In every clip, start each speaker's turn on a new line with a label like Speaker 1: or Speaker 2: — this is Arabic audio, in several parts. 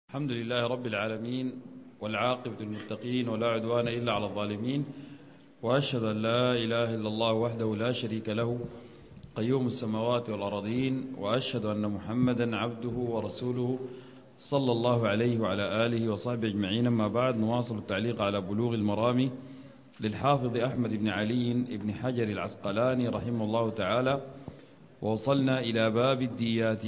Speaker 1: الحمد لله رب العالمين والعاقبة للمتقين ولا عدوان إلا على الظالمين، وأشهد أن لا إله إلا الله وحده لا شريك له قيوم السماوات والأراضين، وأشهد أن محمدا عبده ورسوله صلى الله عليه وعلى آله وصحبه أجمعين. أما بعد، نواصل التعليق على بلوغ المرام للحافظ أحمد بن علي بن حجر العسقلاني رحمه الله تعالى، ووصلنا إلى باب الديات.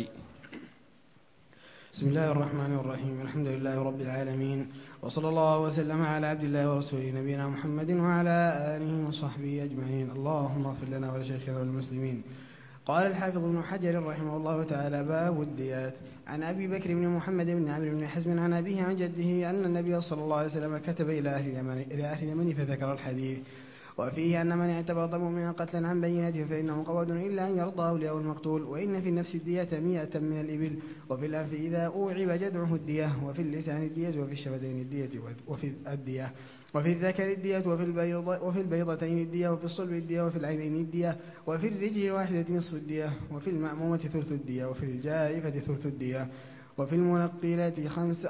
Speaker 2: بسم الله الرحمن الرحيم. الحمد لله رب العالمين، وصلى الله وسلم على عبد الله ورسوله نبينا محمد وعلى آله وصحبه أجمعين. اللهم اغفر لنا ولشيخنا والمسلمين. قال الحافظ ابن حجر رحمه الله تعالى: باب الديات. عن أبي بكر بن محمد بن عمرو بن حزم عن أبيه عن جده أن النبي صلى الله عليه وسلم كتب إلى أهل اليمن فذكر الحديث، وفيه أن من اعتبط مؤمنا قتلا عن بينته فإنه قود إلا أن يرضى أولياء المقتول، وإن في النفس الدية 100 من الإبل، وفي الأنف إذا أوعب جدعه الدية، وفي اللسان الدية، وفي الشفتين الدية وفي الدية، وفي الذكر الدية، وفي البيضتين الدية، وفي الصلب الدية، وفي العينين الدية، وفي الرجل الواحدة نصف الدية، وفي المأمومة ثلث الدية، وفي الجائفة ثلث الدية، وفي المنقلات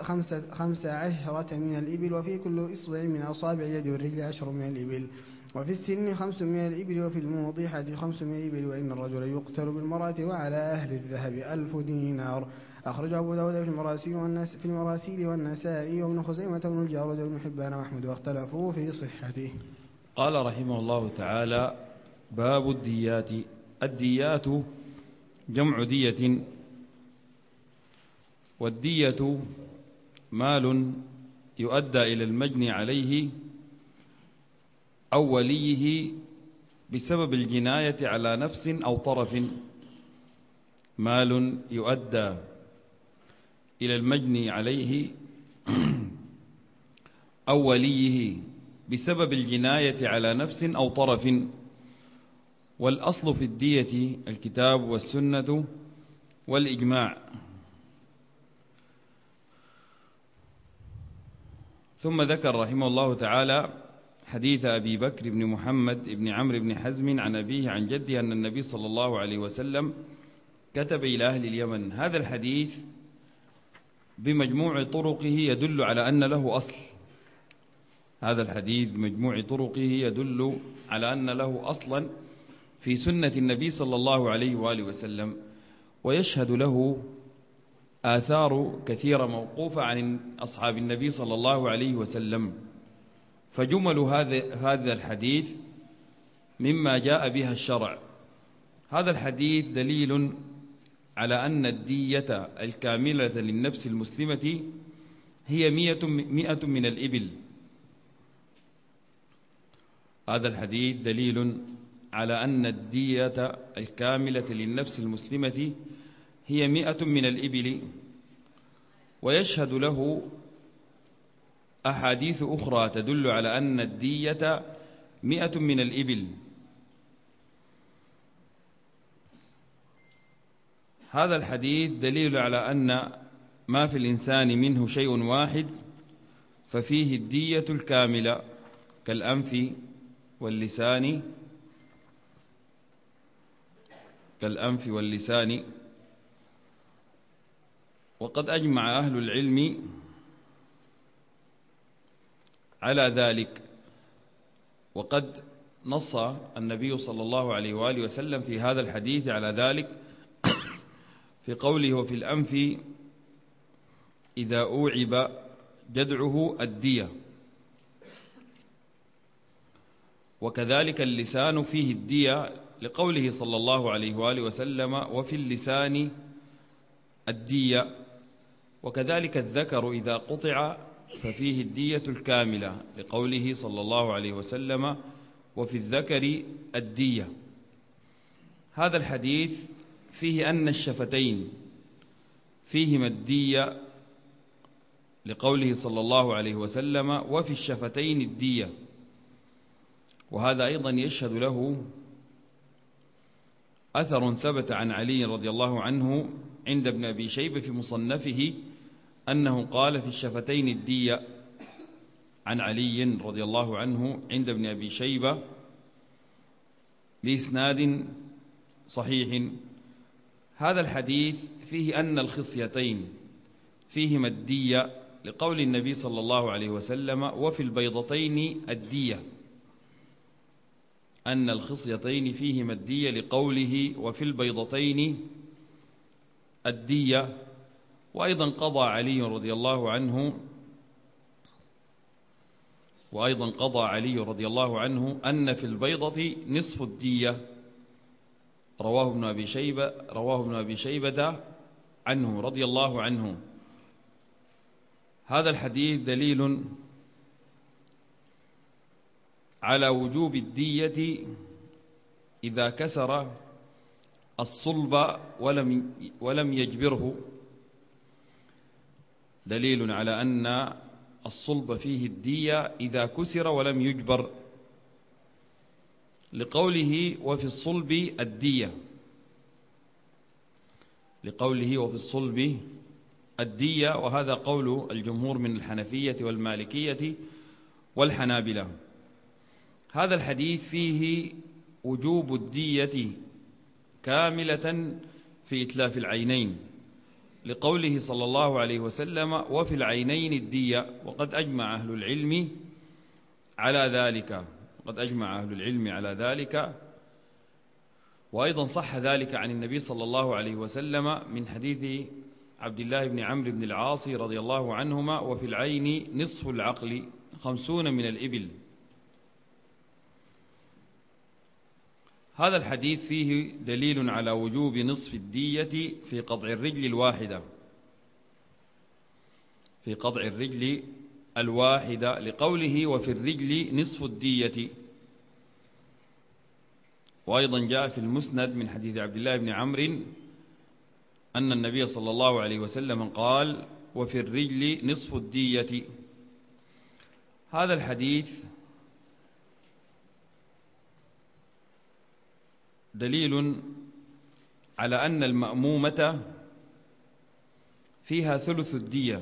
Speaker 2: 15 من الإبل، وفي كل إصبع من أصابع يد والرجل 10 من الإبل، وفي السن 5 من الإبل، وفي الموضحة 5 من الإبل، وإن الرجل يقتل بالمرأة وعلى أهل الذهب 1000 دينار. أخرج أبو داود في المراسيل والنسائي وابن خزيمة وابن الجارود وابن حبان وأحمد، واختلفوا في صحته.
Speaker 1: قال رحمه الله تعالى: باب الديات. الديات جمع دية، والدية مال يؤدى إلى المجني عليه أو وليه بسبب الجناية على نفس أو طرف. مال يؤدى إلى المجني عليه أو وليه بسبب الجناية على نفس أو طرف. والأصل في الدية الكتاب والسنة والإجماع. ثم ذكر رحمه الله تعالى حديث أبي بكر بن محمد بن عمرو بن حزم عن أبيه عن جده أن النبي صلى الله عليه وسلم كتب إلى أهل اليمن. هذا الحديث بمجموع طرقه يدل على أن له أصل. هذا الحديث بمجموع طرقه يدل على أن له أصلا في سنة النبي صلى الله عليه وآله وسلم، ويشهد له آثار كثيرة موقوفة عن أصحاب النبي صلى الله عليه وسلم. فجمل هذا الحديث مما جاء بها الشرع. هذا الحديث دليل على أن الدية الكاملة للنفس المسلمة هي 100 من الإبل. هذا الحديث دليل على أن الدية الكاملة للنفس المسلمة هي 100 من الإبل، ويشهد له أحاديث أخرى تدل على أن الدية 100 من الإبل. هذا الحديث دليل على أن ما في الإنسان منه شيء واحد ففيه الدية الكاملة، كالأنف واللسان. وقد أجمع أهل العلم على ذلك، وقد نص النبي صلى الله عليه وآله وسلم في هذا الحديث على ذلك في قوله: وفي الأنف إذا أوعب جدعه الدية. وكذلك اللسان فيه الدية لقوله صلى الله عليه وآله وسلم: وفي اللسان الدية. وكذلك الذكر إذا قطع ففيه الدية الكاملة لقوله صلى الله عليه وسلم: وفي الذكر الدية. هذا الحديث فيه أن الشفتين فيهما الدية لقوله صلى الله عليه وسلم: وفي الشفتين الدية. وهذا أيضا يشهد له أثر ثبت عن علي رضي الله عنه عند ابن أبي شيبة في مصنفه أنه قال: في الشفتين الدية، عن علي رضي الله عنه عند ابن أبي شيبة بإسناد صحيح. هذا الحديث فيه أن الخصيتين فيهما الدية لقول النبي صلى الله عليه وسلم وفي البيضتين الدية، أن الخصيتين فيهما الدية لقوله وفي البيضتين الدية. وأيضا قضى علي رضي الله عنه أن في البيضة نصف الدية، رواه ابن أبي شيبة عنه رضي الله عنه. هذا الحديث دليل على وجوب الدية إذا كسر الصلب ولم يجبره، دليل على أن الصلب فيه الدية إذا كسر ولم يجبر، لقوله وفي الصلب الدية، وهذا قول الجمهور من الحنفية والمالكية والحنابلة. هذا الحديث فيه وجوب الدية كاملة في إتلاف العينين، لقوله صلى الله عليه وسلم وفي العينين الدية، وقد أجمع أهل العلم على ذلك. وأيضا صح ذلك عن النبي صلى الله عليه وسلم من حديث عبد الله بن عمرو بن العاص رضي الله عنهما وفي العين نصف العقل 50 من الإبل. هذا الحديث فيه دليل على وجوب نصف الدية في قطع الرجل الواحدة، لقوله وفي الرجل نصف الدية. وأيضا جاء في المسند من حديث عبد الله بن عمرو أن النبي صلى الله عليه وسلم قال وفي الرجل نصف الدية. هذا الحديث دليل على أن المأمومة فيها ثلث الدية،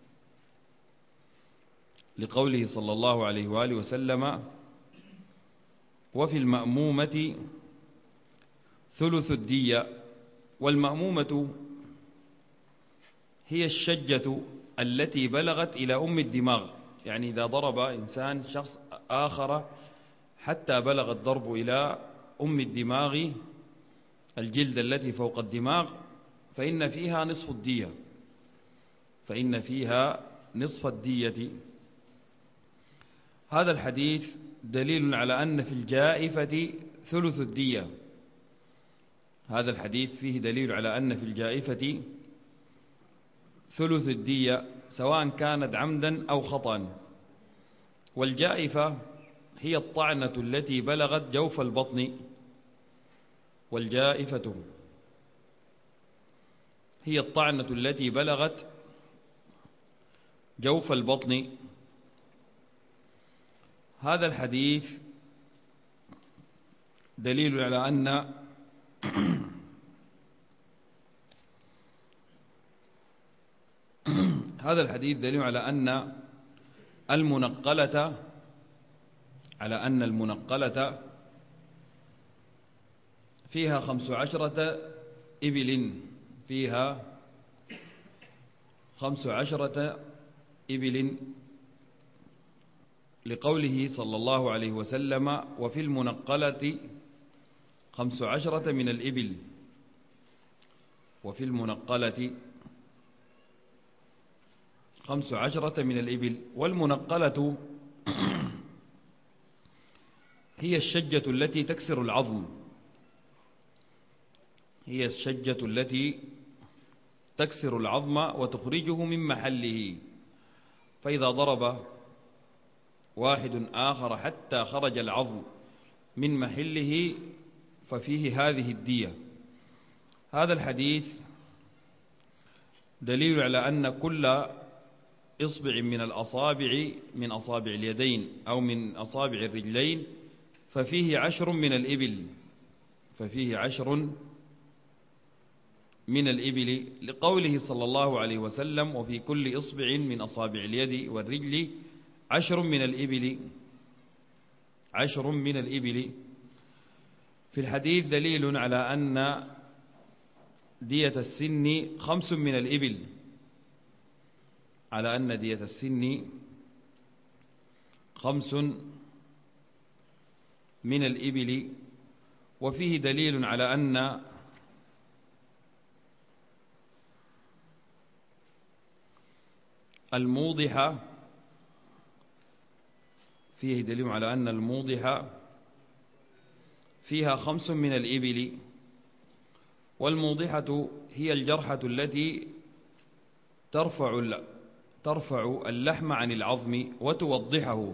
Speaker 1: لقوله صلى الله عليه وآله وسلم وفي المأمومة ثلث الدية. والمأمومة هي الشجة التي بلغت إلى أم الدماغ، يعني إذا ضرب إنسان شخص آخر حتى بلغ الضرب إلى أم الدماغ، الجلد التي فوق الدماغ، فإن فيها نصف الدية. هذا الحديث دليل على أن في الجائفة ثلث الدية. هذا الحديث فيه دليل على أن في الجائفة ثلث الدية سواء كانت عمدا أو خطأ. والجائفة هي الطعنة التي بلغت جوف البطن، والجائفة هي الطعنة التي بلغت جوف البطن. هذا الحديث دليل على أن المنقلة فيها 15 إبل، لقوله صلى الله عليه وسلم وفي المنقلة 15 من الإبل. والمنقلة هي الشجة التي تكسر العظم، وتخرجه من محله، فإذا ضرب واحد آخر حتى خرج العظم من محله ففيه هذه الدية. هذا الحديث دليل على أن كل إصبع من الأصابع، من أصابع اليدين أو من أصابع الرجلين، ففيه 10 من الإبل، لقوله صلى الله عليه وسلم وفي كل إصبع من أصابع اليد والرجل 10 من الإبل. في الحديث دليل على أن دية السن 5 من الإبل، على أن دية السن 5 من الإبل، وفيه دليل على أن الموضح، فيه دليل على أن الموضح فيها 5 من الإبل، والموضحة هي الجرحة التي ترفع اللحم عن العظم وتوضحه،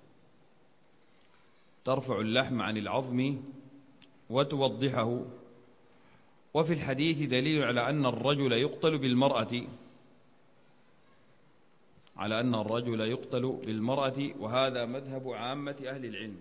Speaker 1: ترفع اللحم عن العظم وتوضحه. وفي الحديث دليل على أن الرجل يقتل بالمرأة، على أن الرجل يقتل بالمرأة، وهذا مذهب عامة أهل العلم.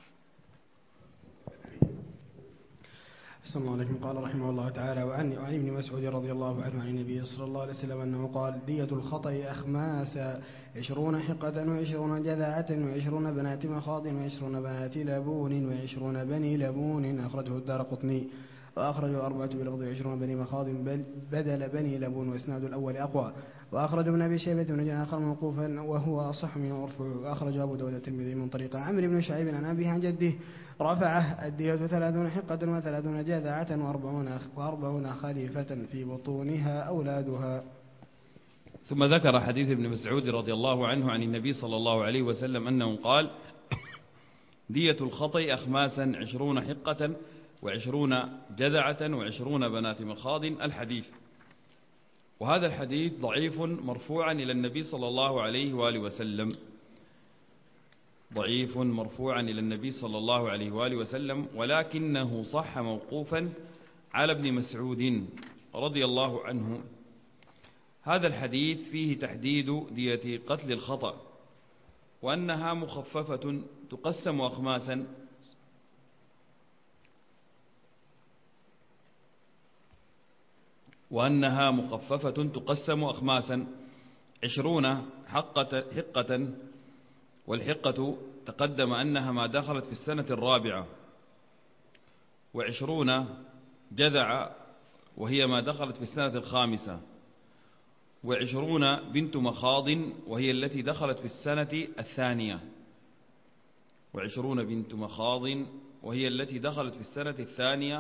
Speaker 2: أحسن الله عليكم. قال رحمه الله تعالى: وعن ابن مسعود رضي الله عنه عن النبي صلى الله عليه وسلم أنه قال: دية الخطأ أخماسا 20 حقة و20 جذعة و20 بنات مخاض و20 بنات لبون و20 بني لبون. أخرجه الدارقطني وأخرجه 4 بلفظ 20 بني مخاض بدل بني لبون، وإسناد الأول أقوى. وأخرج ابن أبي شيبة بن آخر موقوفا وهو أصح منه مرفوع. وأخرج أبو داود الترمذي من طريق عمرو بن شعيب عن أبيه عن جده رفعه: الدية 30 حقة و30 جذعة و40 خليفة في بطونها أولادها.
Speaker 1: ثم ذكر حديث ابن مسعود رضي الله عنه عن النبي صلى الله عليه وسلم أنه قال: دية الخطأ أخماسا 20 حقة و20 جذعة و20 بنات مخاض. الحديث. وهذا الحديث ضعيف مرفوعا إلى النبي صلى الله عليه وآله وسلم، ضعيف مرفوعا إلى النبي صلى الله عليه وآله وسلم، ولكنه صح موقوفا على ابن مسعود رضي الله عنه. هذا الحديث فيه تحديد دية قتل الخطأ، وأنها مخففة تقسم أخماسا، وأنها مخففة تقسم أخماسا 20 حقة، والحقة تقدم أنها ما دخلت في السنة الرابعة، و20 جذع وهي ما دخلت في السنة الخامسة، و20 بنت مخاض وهي التي دخلت في السنة الثانية، و20 بنت مخاض وهي التي دخلت في السنة الثانية،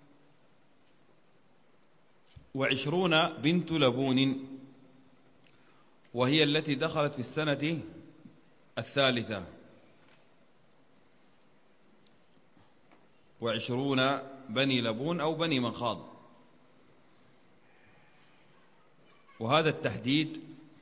Speaker 1: و20 بنت لبون وهي التي دخلت في السنة الثالثة، و20 بني لبون أو بني مخاض. وهذا التحديد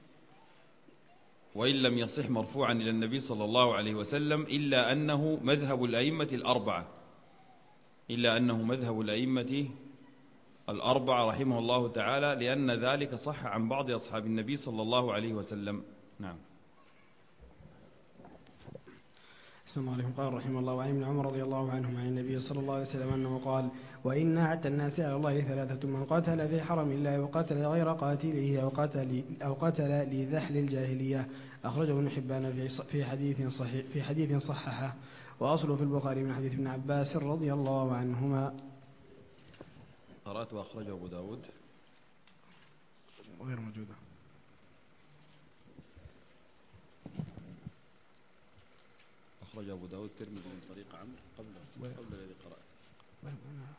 Speaker 1: وإن لم يصح مرفوعا إلى النبي صلى الله عليه وسلم إلا أنه مذهب الأئمة الأربعة، إلا أنه مذهب الأئمة الأربعة رحمه الله تعالى، لأن ذلك صح عن بعض أصحاب النبي صلى الله عليه وسلم. نعم.
Speaker 2: أحسن الله عليكم. قال رحمه الله: وعن ابن عمر رضي الله عنهما عن النبي صلى الله عليه وسلم أنه قال: وإن أعد الناس على الله 3: من قتل في حرم الله وقتل غير قاتله أو قتل لذحل الجاهلية. أخرجه ابن حبان في حديث صححه، وأصله في البخاري من حديث ابن عباس رضي الله عنهما.
Speaker 1: قرأت وأخرجه أبو داود
Speaker 2: غير موجودة.
Speaker 1: أخرج أبو داود الترمذي من طريق عمرو قبل الذي قرأت.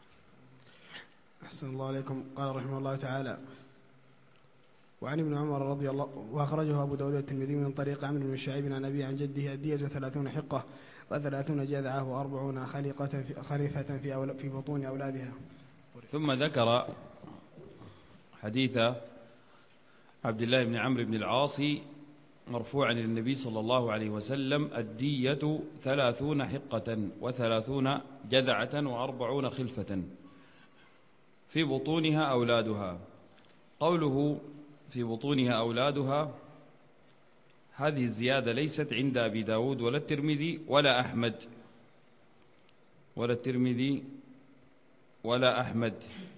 Speaker 2: أحسن الله عليكم. قال رحمه الله تعالى: وعن ابن عمر رضي الله، وأخرجه أبو داود الترمذي من طريق عمرو بن شعيب عن أبيه عن جده: الدية 30 حقة و30 جذعة و40 خليفة في بطون أولادها.
Speaker 1: ثم ذكر حديث عبد الله بن عمرو بن العاص مرفوعا إلى النبي صلى الله عليه وسلم: الدية 30 حقة و30 جذعة و40 خلفة في بطونها أولادها. قوله في بطونها أولادها، هذه الزيادة ليست عند أبي داود ولا الترمذي ولا أحمد، ولا الترمذي ولا أحمد.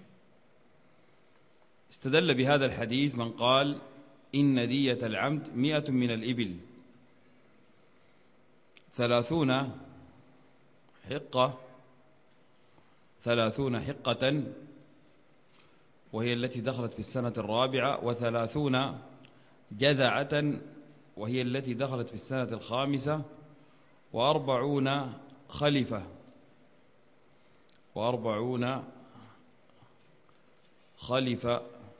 Speaker 1: استدل بهذا الحديث من قال إن دية العمد 100 من الإبل، 30 حقة وهي التي دخلت في السنة الرابعة، و30 جذعة، وهي التي دخلت في السنة 45 خلفة، 40 خلفة،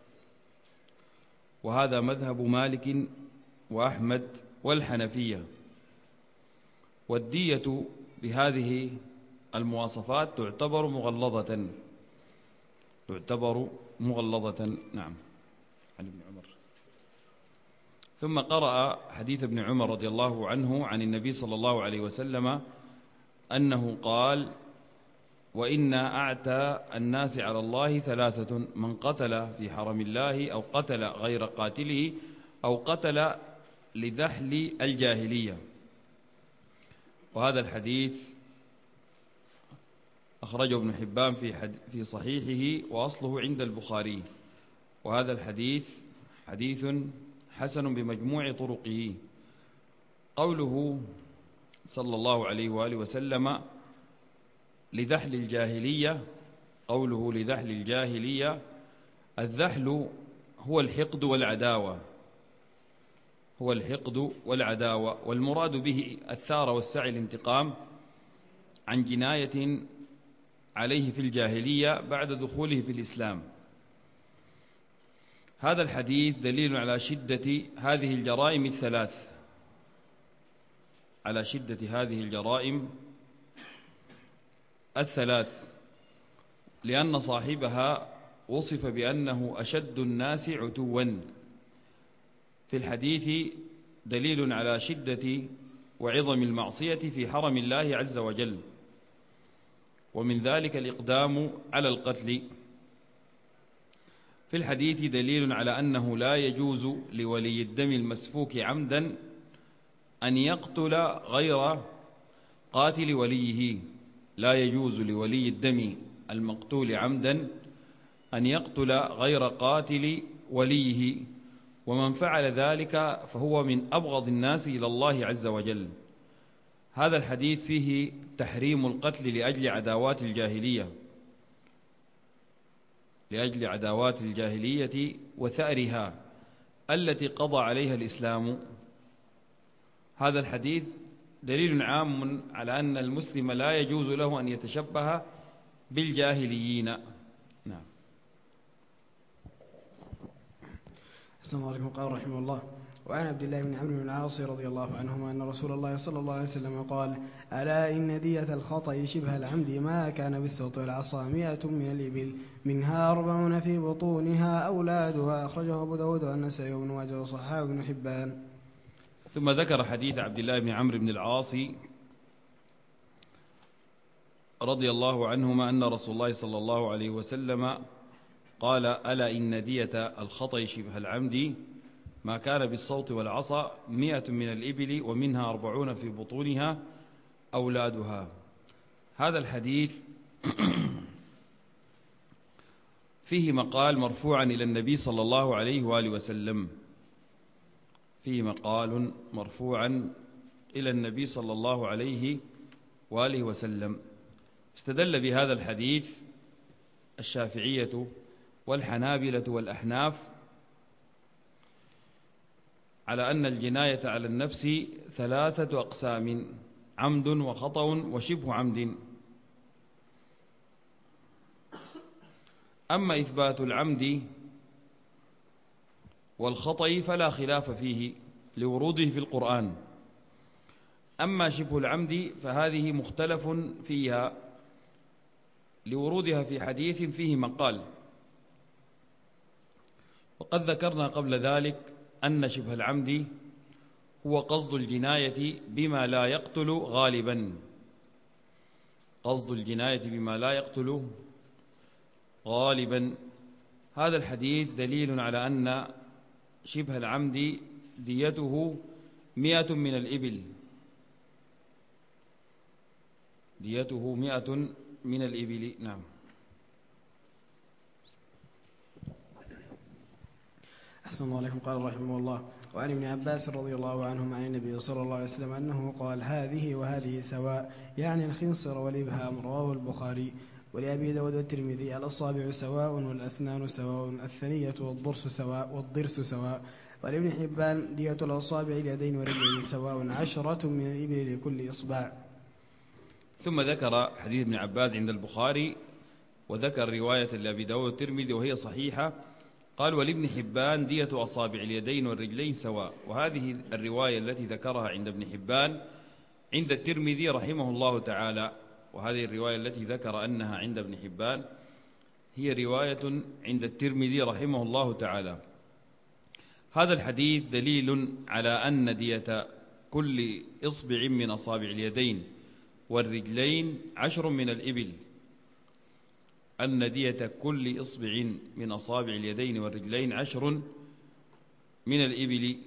Speaker 1: وهذا مذهب مالك وأحمد والحنفية. والدية بهذه المواصفات تعتبر مغلظة. نعم. عن ابن عمر. ثم قرأ حديث ابن عمر رضي الله عنه عن النبي صلى الله عليه وسلم أنه قال: وإن أعتى الناس على الله 3: من قتل في حرم الله، أو قتل غير قاتله، أو قتل لذحل الجاهلية. وهذا الحديث أخرجه ابن حبان في صحيحه، وأصله عند البخاري. وهذا الحديث حديث حسن بمجموع طرقه. قوله صلى الله عليه وآله وسلم لذحل الجاهلية، قوله لذحل الجاهلية، الذحل هو الحقد والعداوة، والمراد به الثار والسعي الانتقام عن جناية عليه في الجاهلية بعد دخوله في الإسلام. هذا الحديث دليل على شدة هذه الجرائم الثلاث، لأن صاحبها وصف بأنه أشد الناس عتوا. في الحديث دليل على شدة وعظم المعصية في حرم الله عز وجل، ومن ذلك الإقدام على القتل. في الحديث دليل على أنه لا يجوز لولي الدم المسفوك عمدا أن يقتل غير قاتل وليه، لا يجوز لولي الدم المقتول عمدا أن يقتل غير قاتل وليه، ومن فعل ذلك فهو من أبغض الناس إلى الله عز وجل. هذا الحديث فيه تحريم القتل لأجل عداوات الجاهلية وثأرها التي قضى عليها الإسلام. هذا الحديث دليل عام على أن المسلم لا يجوز له أن يتشبه بالجاهليين. نعم.
Speaker 2: السلام عليكم. قال رحمه الله: وعن عبد الله بن عمرو بن العاص رضي الله عنهما أن رسول الله صلى الله عليه وسلم قال: ألا إن دية الخطأ شبه العمد ما كان بالسوط والعصا 100 من الإبل، منها 40 في بطونها أولادها. أخرجه أبو داود والنسائي وابن ماجه وصححه ابن حبان.
Speaker 1: ثم ذكر حديث عبد الله بن عمرو بن العاص رضي الله عنهما أن رسول الله صلى الله عليه وسلم قال: ألا إن دية الخطأ شبه العمد ما كان بالصوت والعصا 100 من الإبل، ومنها 40 في بطونها أولادها. هذا الحديث فيه مقال مرفوعا إلى النبي صلى الله عليه وآله وسلم، فيه مقال مرفوعا إلى النبي صلى الله عليه وآله وسلم. استدل بهذا الحديث الشافعية والحنابلة والأحناف على أن الجناية على النفس 3 أقسام: عمد وخطأ وشبه عمد. أما إثبات العمد والخطأ فلا خلاف فيه لوروده في القرآن. أما شبه العمد فهذه مختلف فيها لورودها في حديث فيه مقال. وقد ذكرنا قبل ذلك أن شبه العمد هو قصد الجناية بما لا يقتل غالبا، هذا الحديث دليل على أن شبه العمد ديته 100 من الإبل، نعم.
Speaker 2: أحسن الله عليكم. قال رحمه الله: وعن ابن عباس رضي الله عنهما عن النبي صلى الله عليه وسلم أنه قال: هذه وهذه سواء، يعني الخنصر والإبهام. رواه البخاري. ولأبي داود والترمذي: الأصابع سواء، والأسنان سواء، الثنية والضرس سواء. ولابن حبان دية الأصابع اليدين والرجلين سواء 10 من الإبل لكل إصبع.
Speaker 1: ثم ذكر حديث ابن عباس عند البخاري، وذكر رواية لأبي داود والترمذي وهي صحيحة. قال ولابن حبان دية أصابع اليدين والرجلين سواء. وهذه الرواية التي ذكرها عند ابن حبان عند الترمذي رحمه الله تعالى، وهذه الرواية التي ذكر أنها عند ابن حبان هي رواية عند الترمذي رحمه الله تعالى. هذا الحديث دليل على أن دية كل إصبع من أصابع اليدين والرجلين 10 من الإبل. أن دية كل إصبع من أصابع اليدين والرجلين 10 من الإبل.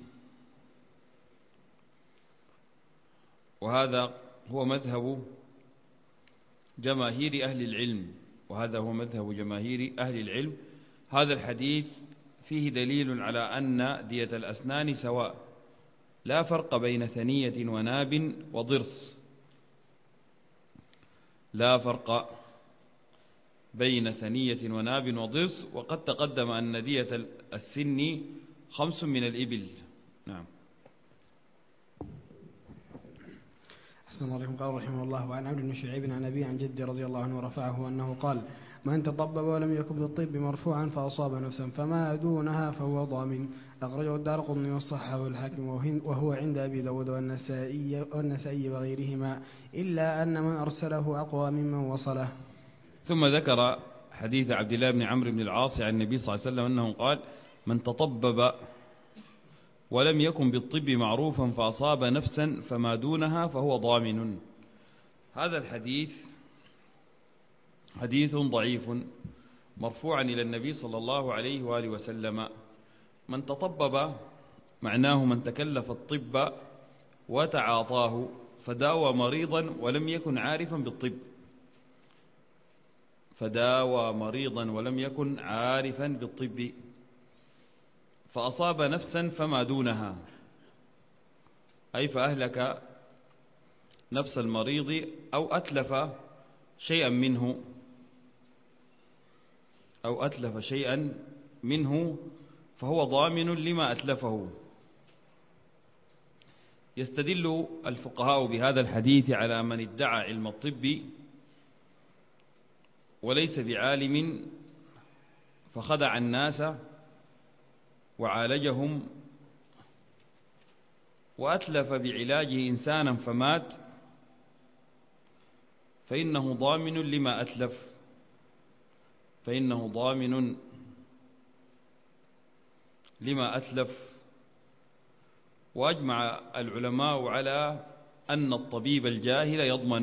Speaker 1: وهذا هو مذهب جماهير أهل العلم، هذا الحديث فيه دليل على أن دية الأسنان سواء، لا فرق بين ثنية وناب وضرس، وقد تقدم أن دية السن 5 من الإبل. نعم.
Speaker 2: أحسن الله عليكم. قال رحمه الله: وعن عمرو بن شعيب عن أبي عن جدي رضي الله عنه ورفعه أنه قال: من تطبب ولم يكن بالطب مرفوعا فأصاب نفسا فما دونها فهو ضامن. أخرجه الدارقطني والصححه والحاكم وهو عند أبي داود والنسائي وغيرهما، إلا أن من أرسله أقوى ممن وصله.
Speaker 1: ثم ذكر حديث عبد الله بن عمرو بن العاص عن النبي صلى الله عليه وسلم أنه قال: من تطبب ولم يكن بالطب معروفا فأصاب نفسا فما دونها فهو ضامن. هذا الحديث حديث ضعيف مرفوعا إلى النبي صلى الله عليه وآله وسلم. من تطبب معناه من تكلف الطب وتعاطاه فداوى مريضا ولم يكن عارفا بالطب، فأصاب نفسا فما دونها، أي فأهلك نفس المريض أو أتلف شيئا منه فهو ضامن لما أتلفه. يستدل الفقهاء بهذا الحديث على من ادعى علم الطب وليس بعالم فخدع الناس وعالجهم وأتلف بعلاجه إنسانا فمات، فإنه ضامن لما أتلف. وأجمع العلماء على أن الطبيب الجاهل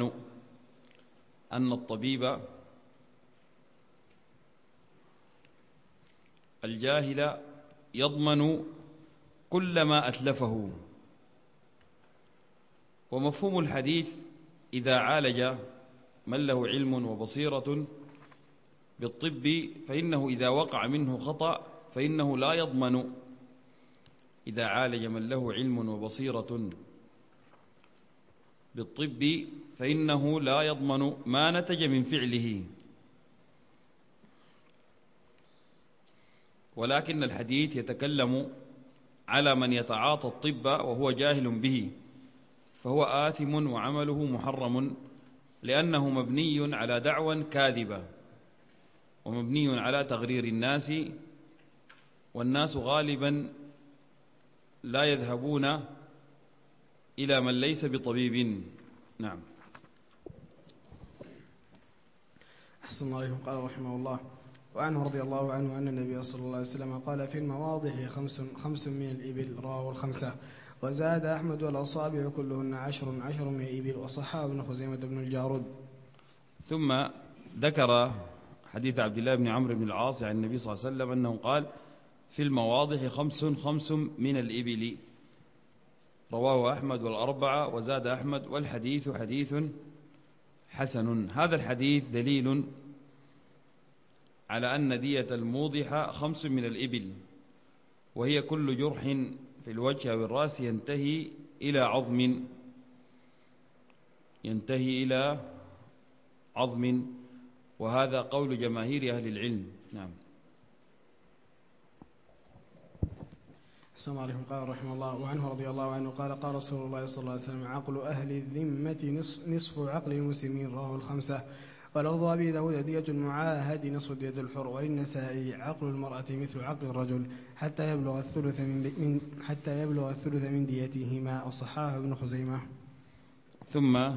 Speaker 1: يضمن كل ما أتلفه. ومفهوم الحديث: إذا عالج من له علم وبصيرة بالطب فإنه إذا وقع منه خطأ فإنه لا يضمن. إذا عالج من له علم وبصيرة بالطب فإنه لا يضمن ما نتج من فعله. ولكن الحديث يتكلم على من يتعاطى الطب وهو جاهل به، فهو آثم وعمله محرم، لأنه مبني على دعوى كاذبة ومبني على تغرير الناس، والناس غالبا لا يذهبون إلى من ليس بطبيب. نعم.
Speaker 2: أحسن الله عليكم. قال رحمه الله: وعنه رضي الله عنه أن النبي صلى الله عليه وسلم قال: في المواضح 5 من الإبل، رواه الخمسة. وزاد أحمد: والأصابع كلهن 10 من الإبل، وصححه ابن خزيمة بن الجارود.
Speaker 1: ثم ذكر حديث عبد الله بن عمرو بن العاص عن النبي صلى الله عليه وسلم أنه قال: في المواضح 5 من الإبل، رواه أحمد والأربعة. وزاد أحمد: والحديث حديث حسن. هذا الحديث دليل على أن دية الموضحة 5 من الإبل، وهي كل جرح في الوجه أو الرأس ينتهي إلى عظم، وهذا قول جماهير أهل العلم. نعم.
Speaker 2: السلام عليكم. قال رحمه الله وعنه رضي الله عنه قال قال رسول الله صلى الله عليه وسلم عقل أهل الذمة نصف عقل المسلمين، رواه الخمسة. ولفظ أبي داود دية المعاهد نصف دية الحر. وللنسائي عقل المرأة مثل عقل الرجل حتى يبلغ الثلث من ديتهما، وصححه ابن خزيمة.
Speaker 1: ثم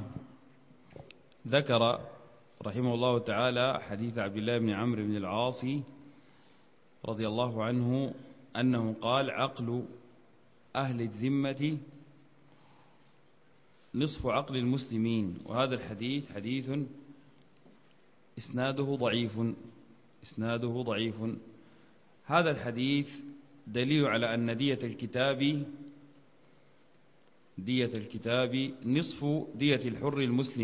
Speaker 1: ذكر رحمه الله تعالى حديث عبد الله بن عمرو بن العاص رضي الله عنه أنه قال عقل أهل الذمة نصف عقل المسلمين. وهذا الحديث حديث إسناده ضعيف. هذا الحديث دليل على أن دية الكتاب نصف دية الحر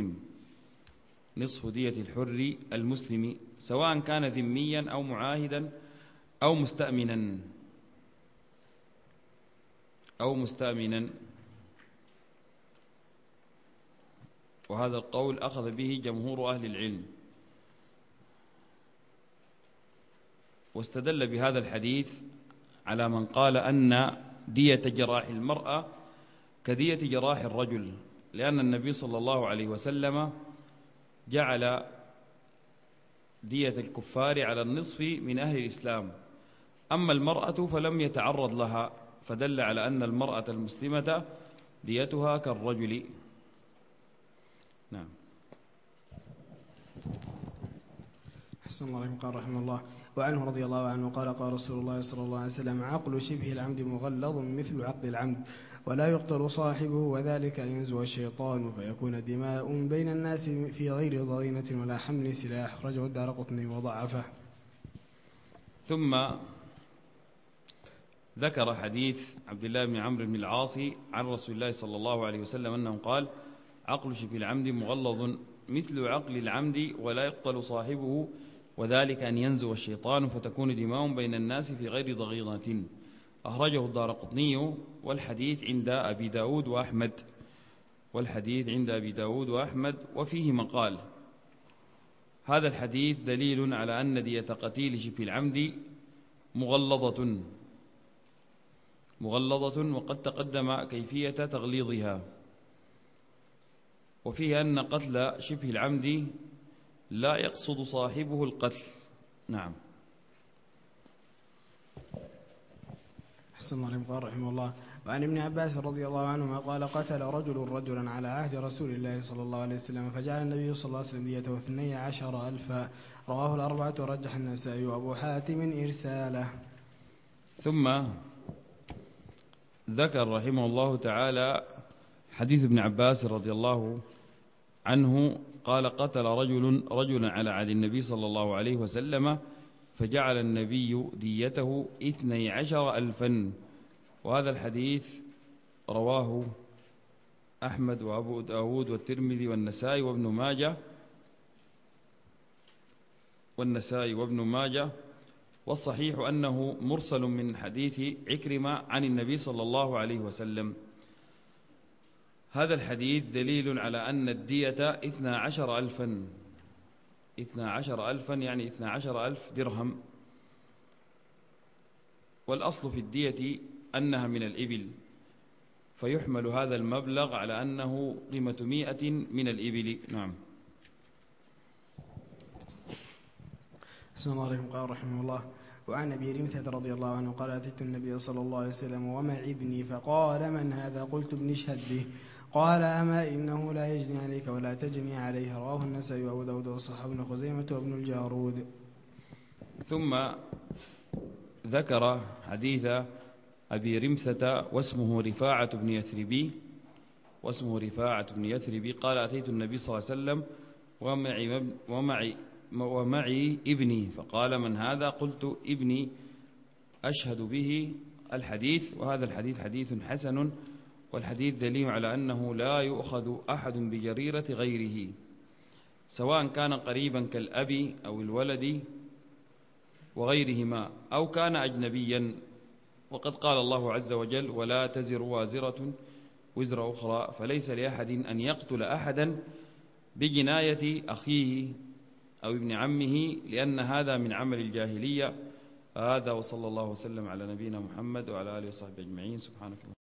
Speaker 1: المسلم، سواء كان ذميا أو معاهدا أو مستأمنا. وهذا القول أخذ به جمهور أهل العلم، واستدل بهذا الحديث على من قال أن دية جراح المرأة كدية جراح الرجل، لأن النبي صلى الله عليه وسلم جعل دية الكفار على النصف من أهل الإسلام، أما المرأة فلم يتعرض لها، فدل على أن المرأة المسلمة ديتها كالرجل. نعم.
Speaker 2: حسن الله عليكم. قال رحمه الله وعنه رضي الله عنه قال قال رسول الله صلى الله عليه وسلم عقل شبه العمد مغلظ مثل عقل العمد، ولا يقتل صاحبه، وذلك أن ينزو الشيطان فيكون دماء بين الناس في غير ضغينة ولا حمل سلاح. رجع الدارقطني وضعفه.
Speaker 1: ثم ذكر حديث عبد الله بن عمرو بن العاص عن رسول الله صلى الله عليه وسلم أنه قال عقل شبه العمد مغلظ مثل عقل العمد ولا يقتل صاحبه، وذلك أن ينزو الشيطان فتكون دماء بين الناس في غير ضغينة. أخرجه الدارقطني والحديث عند أبي داود وأحمد وفيه مقال. هذا الحديث دليل على أن دية قتيل شبه العمد مغلظة، وقد تقدم كيفية تغليظها، وفيه أن قتل شبه العمد لا يقصد صاحبه القتل. نعم.
Speaker 2: حسن الله قال رحمه الله وعن ابن عباس رضي الله عنهما قال قتل رجل رجلا على عهد رسول الله صلى الله عليه وسلم، فجعل النبي صلى الله عليه وسلم ديته 12,000. رواه الأربعة ورجح النسائي وأبو حاتم إرساله.
Speaker 1: ثم ذكر رحمه الله تعالى حديث ابن عباس رضي الله عنه قال قتل رجلا على عهد النبي صلى الله عليه وسلم، فجعل النبي ديته 12,000. وهذا الحديث رواه أحمد وأبو داود والترمذي والنسائي وابن ماجه، والصحيح أنه مرسل من حديث عكرمة عن النبي صلى الله عليه وسلم. هذا الحديث دليل على أن الدية 12,000 يعني 12,000 درهم. والأصل في الدية أنها من الإبل، فيحمل هذا المبلغ على أنه قيمة 100 من الإبل. نعم.
Speaker 2: السلام الله عليكم. قال رحمه الله وعن أبي رمثة رضي الله عنه قال أتيت النبي صلى الله عليه وسلم ومعي ابني، فقال من هذا؟ قلت ابن اشهد به. قال أما إنه لا يجني عليك ولا تجني عليه. رواه النسائي وأبو داود وصححه ابن خزيمة وابن الجارود.
Speaker 1: ثم ذكر حديث أبي رمثة واسمه رفاعة بن يثربي قال أتيت النبي صلى الله عليه وسلم ومعي ابني، فقال من هذا؟ قلت ابني أشهد به. الحديث. وهذا الحديث حديث حسن، والحديث دليل على أنه لا يؤخذ أحد بجريرة غيره، سواء كان قريبا كالأب أو الولد وغيرهما، أو كان أجنبيا. وقد قال الله عز وجل ولا تزر وازرة وزر أخرى، فليس لأحد أن يقتل أحدا بجناية أخيه أو ابن عمه، لأن هذا من عمل الجاهلية، هذا وصلى الله وسلم على نبينا محمد وعلى آله وصحبه أجمعين. سبحانك اللهم